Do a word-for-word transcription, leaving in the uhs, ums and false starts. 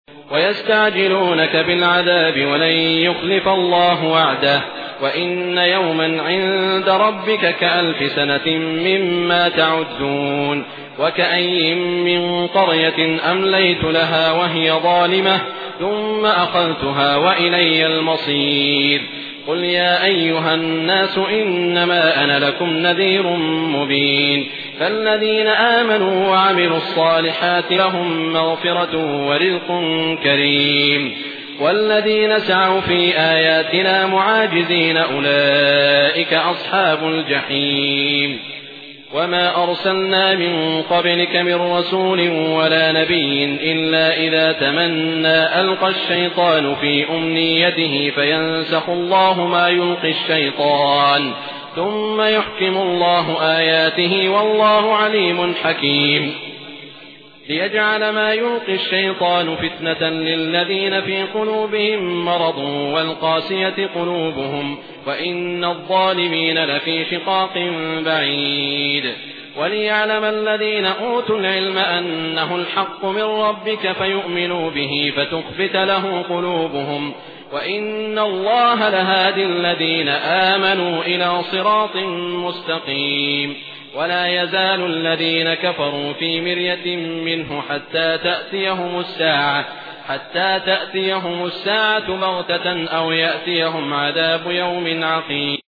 ويستعجلونك بالعذاب ولن يخلف الله وعده وإن يوما عند ربك كألف سنة مما تعدون وكأي من قرية أمليت لها وهي ظالمة ثم أخذتها وإلي المصير قل يا أيها الناس إنما أنا لكم نذير مبين فالذين آمنوا وعملوا الصالحات لهم مغفرة ورزق كريم والذين سعوا في آياتنا معاجزين أولئك أصحاب الجحيم وما أرسلنا من قبلك من رسول ولا نبي إلا إذا تمنى ألقى الشيطان في أمنيته فينسخ الله ما يلقي الشيطان ثم يحكم الله آياته والله عليم حكيم ليجعل ما يلقي الشيطان فتنة للذين في قلوبهم مرض والقاسية قلوبهم وإن الظالمين لفي شقاق بعيد وليعلم الذين أوتوا العلم أنه الحق من ربك فيؤمنوا به فتخبت له قلوبهم وإن الله لهادي الذين آمنوا إلى صراط مستقيم ولا يزال الذين كفروا في مرية منه حتى تأتيهم الساعة حتى تأتيهم الساعة بغتة أو يأتيهم عذاب يوم عقيم.